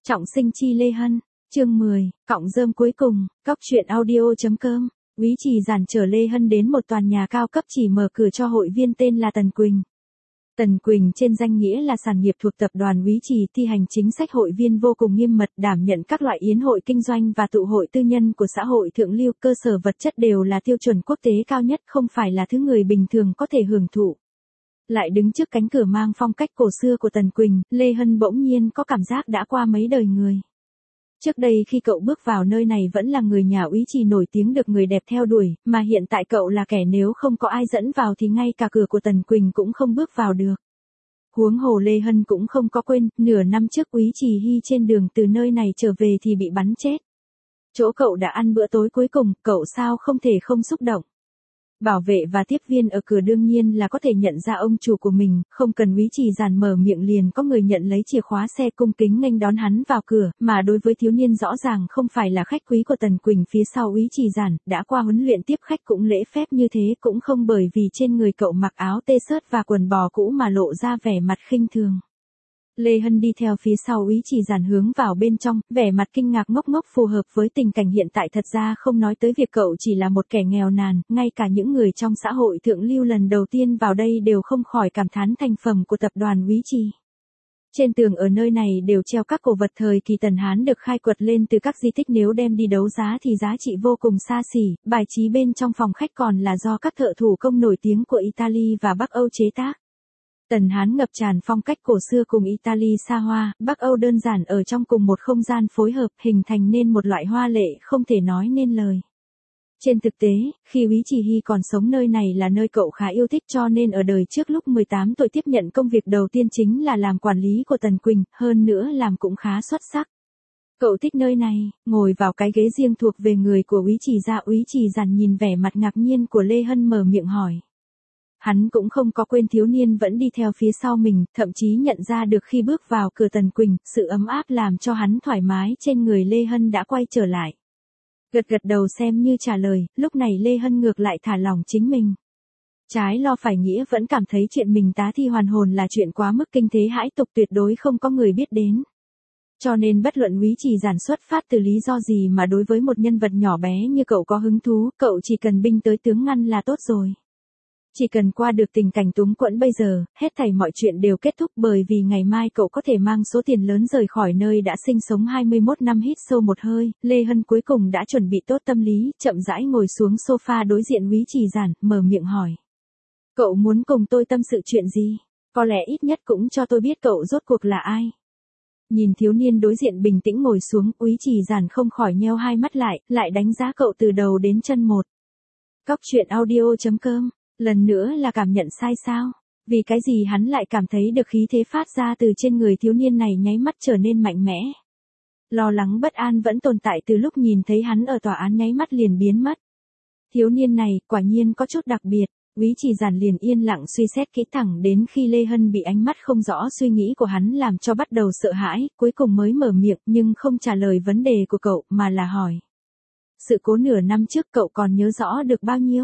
Trọng sinh chi Lê Hân, chương 10, cọng rơm cuối cùng, Cóc truyện audio.com. Úy Trì Giản chở Lê Hân đến một tòa nhà cao cấp chỉ mở cửa cho hội viên tên là Tần Quỳnh. Tần Quỳnh trên danh nghĩa là sản nghiệp thuộc tập đoàn Úy Trì, thi hành chính sách hội viên vô cùng nghiêm mật, đảm nhận các loại yến hội kinh doanh và tụ hội tư nhân của xã hội thượng lưu, cơ sở vật chất đều là tiêu chuẩn quốc tế cao nhất, không phải là thứ người bình thường có thể hưởng thụ. Lại đứng trước cánh cửa mang phong cách cổ xưa của Tần Quỳnh, Lê Hân bỗng nhiên có cảm giác đã qua mấy đời người. Trước đây khi cậu bước vào nơi này vẫn là người nhà Úy Trì nổi tiếng được người đẹp theo đuổi, mà hiện tại cậu là kẻ nếu không có ai dẫn vào thì ngay cả cửa của Tần Quỳnh cũng không bước vào được. Huống hồ Lê Hân cũng không có quên, nửa năm trước Úy Trì Hy trên đường từ nơi này trở về thì bị bắn chết. Chỗ cậu đã ăn bữa tối cuối cùng, cậu sao không thể không xúc động. Bảo vệ và tiếp viên ở cửa đương nhiên là có thể nhận ra ông chủ của mình, không cần Úy Trì Giản mở miệng liền có người nhận lấy chìa khóa xe cung kính nghênh đón hắn vào cửa, mà đối với thiếu niên rõ ràng không phải là khách quý của Tần Quỳnh phía sau Úy Trì Giản, đã qua huấn luyện tiếp khách cũng lễ phép như thế, cũng không bởi vì trên người cậu mặc áo t-shirt và quần bò cũ mà lộ ra vẻ mặt khinh thường. Lê Hân đi theo phía sau Úy Trì Giản hướng vào bên trong, vẻ mặt kinh ngạc ngốc ngốc phù hợp với tình cảnh hiện tại, thật ra không nói tới việc cậu chỉ là một kẻ nghèo nàn, ngay cả những người trong xã hội thượng lưu lần đầu tiên vào đây đều không khỏi cảm thán thành phẩm của tập đoàn Úy Trì. Trên tường ở nơi này đều treo các cổ vật thời kỳ Tần Hán được khai quật lên từ các di tích, nếu đem đi đấu giá thì giá trị vô cùng xa xỉ, bài trí bên trong phòng khách còn là do các thợ thủ công nổi tiếng của Italy và Bắc Âu chế tác. Tần Hán ngập tràn phong cách cổ xưa cùng Italy xa hoa, Bắc Âu đơn giản ở trong cùng một không gian phối hợp hình thành nên một loại hoa lệ không thể nói nên lời. Trên thực tế, khi Úy Trì Hy còn sống nơi này là nơi cậu khá yêu thích, cho nên ở đời trước lúc 18 tuổi tiếp nhận công việc đầu tiên chính là làm quản lý của Tần Quỳnh, hơn nữa làm cũng khá xuất sắc. Cậu thích nơi này, ngồi vào cái ghế riêng thuộc về người của Úy Trì gia. Úy Trì Giản nhìn vẻ mặt ngạc nhiên của Lê Hân mở miệng hỏi. Hắn cũng không có quên thiếu niên vẫn đi theo phía sau mình, thậm chí nhận ra được khi bước vào cửa Tần Quỳnh, sự ấm áp làm cho hắn thoải mái trên người Lê Hân đã quay trở lại. Gật gật đầu xem như trả lời, lúc này Lê Hân ngược lại thả lỏng chính mình. Trái lo phải nghĩa vẫn cảm thấy chuyện mình tá thi hoàn hồn là chuyện quá mức kinh thế hãi tục, tuyệt đối không có người biết đến. Cho nên bất luận Úy Trì Giản xuất phát từ lý do gì mà đối với một nhân vật nhỏ bé như cậu có hứng thú, cậu chỉ cần binh tới tướng ngăn là tốt rồi. Chỉ cần qua được tình cảnh túng quẫn bây giờ, hết thảy mọi chuyện đều kết thúc, bởi vì ngày mai cậu có thể mang số tiền lớn rời khỏi nơi đã sinh sống 21 năm. Hít sâu một hơi, Lê Hân cuối cùng đã chuẩn bị tốt tâm lý, chậm rãi ngồi xuống sofa đối diện Úy Trì Giản, mở miệng hỏi. Cậu muốn cùng tôi tâm sự chuyện gì? Có lẽ ít nhất cũng cho tôi biết cậu rốt cuộc là ai. Nhìn thiếu niên đối diện bình tĩnh ngồi xuống, Úy Trì Giản không khỏi nheo hai mắt lại đánh giá cậu từ đầu đến chân một. Cóc truyện audio.com. Lần nữa là cảm nhận sai sao? Vì cái gì hắn lại cảm thấy được khí thế phát ra từ trên người thiếu niên này nháy mắt trở nên mạnh mẽ? Lo lắng bất an vẫn tồn tại từ lúc nhìn thấy hắn ở tòa án nháy mắt liền biến mất. Thiếu niên này quả nhiên có chút đặc biệt. Úy Trì Giản liền yên lặng suy xét kỹ thẳng đến khi Lê Hân bị ánh mắt không rõ suy nghĩ của hắn làm cho bắt đầu sợ hãi, cuối cùng mới mở miệng nhưng không trả lời vấn đề của cậu mà là hỏi. Sự cố nửa năm trước cậu còn nhớ rõ được bao nhiêu?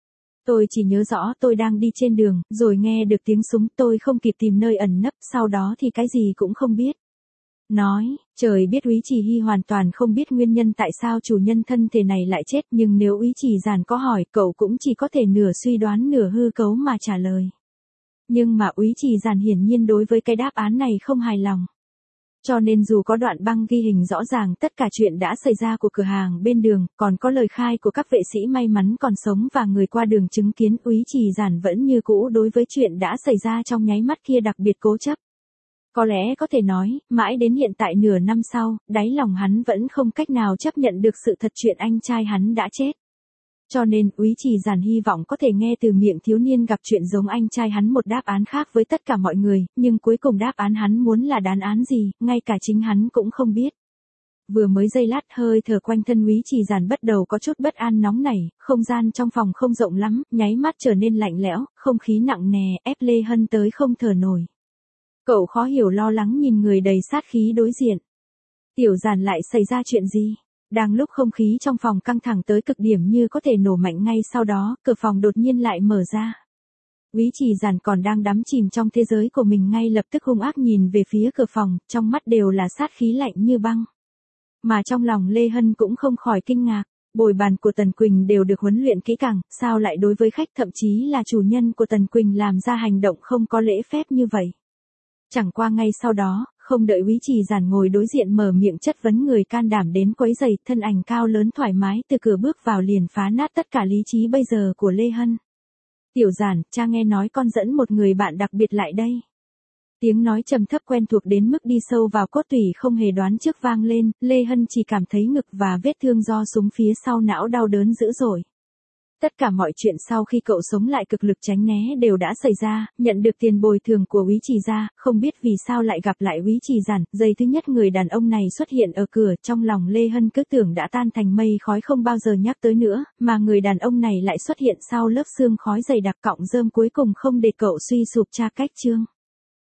Tôi chỉ nhớ rõ tôi đang đi trên đường, rồi nghe được tiếng súng, tôi không kịp tìm nơi ẩn nấp, sau đó thì cái gì cũng không biết. Nói, trời biết Úy Trì Hy hoàn toàn không biết nguyên nhân tại sao chủ nhân thân thể này lại chết, nhưng nếu Úy Trì Giản có hỏi, cậu cũng chỉ có thể nửa suy đoán nửa hư cấu mà trả lời. Nhưng mà Úy Trì Giản hiển nhiên đối với cái đáp án này không hài lòng. Cho nên dù có đoạn băng ghi hình rõ ràng tất cả chuyện đã xảy ra của cửa hàng bên đường, còn có lời khai của các vệ sĩ may mắn còn sống và người qua đường chứng kiến, Úy Trì Giản vẫn như cũ đối với chuyện đã xảy ra trong nháy mắt kia đặc biệt cố chấp. Có lẽ có thể nói, mãi đến hiện tại nửa năm sau, đáy lòng hắn vẫn không cách nào chấp nhận được sự thật chuyện anh trai hắn đã chết. Cho nên Úy Trì Giản hy vọng có thể nghe từ miệng thiếu niên gặp chuyện giống anh trai hắn một đáp án khác với tất cả mọi người, nhưng cuối cùng đáp án hắn muốn là đáp án gì, ngay cả chính hắn cũng không biết. Vừa mới giây lát hơi thở quanh thân Úy Trì Giản bắt đầu có chút bất an nóng nảy, không gian trong phòng không rộng lắm, nháy mắt trở nên lạnh lẽo, không khí nặng nề ép Lê Hân tới không thở nổi. Cậu khó hiểu lo lắng nhìn người đầy sát khí đối diện. Tiểu Giản lại xảy ra chuyện gì? Đang lúc không khí trong phòng căng thẳng tới cực điểm như có thể nổ mạnh ngay sau đó, cửa phòng đột nhiên lại mở ra. Úy Trì Giản còn đang đắm chìm trong thế giới của mình ngay lập tức hung ác nhìn về phía cửa phòng, trong mắt đều là sát khí lạnh như băng. Mà trong lòng Lê Hân cũng không khỏi kinh ngạc, bồi bàn của Tần Quỳnh đều được huấn luyện kỹ càng, sao lại đối với khách thậm chí là chủ nhân của Tần Quỳnh làm ra hành động không có lễ phép như vậy. Chẳng qua ngay sau đó, không đợi Úy Trì Giản ngồi đối diện mở miệng chất vấn người can đảm đến quấy rầy, thân ảnh cao lớn thoải mái từ cửa bước vào liền phá nát tất cả lý trí bây giờ của Lê Hân. Tiểu Giản, cha nghe nói con dẫn một người bạn đặc biệt lại đây. Tiếng nói trầm thấp quen thuộc đến mức đi sâu vào cốt tủy không hề đoán trước vang lên, Lê Hân chỉ cảm thấy ngực và vết thương do súng phía sau não đau đớn dữ dội. Tất cả mọi chuyện sau khi cậu sống lại cực lực tránh né đều đã xảy ra, nhận được tiền bồi thường của Úy Trì gia, không biết vì sao lại gặp lại Úy Trì Giản, giây thứ nhất người đàn ông này xuất hiện ở cửa, trong lòng Lê Hân cứ tưởng đã tan thành mây khói không bao giờ nhắc tới nữa, mà người đàn ông này lại xuất hiện sau lớp sương khói dày đặc, cọng rơm cuối cùng không để cậu suy sụp tra cách chương.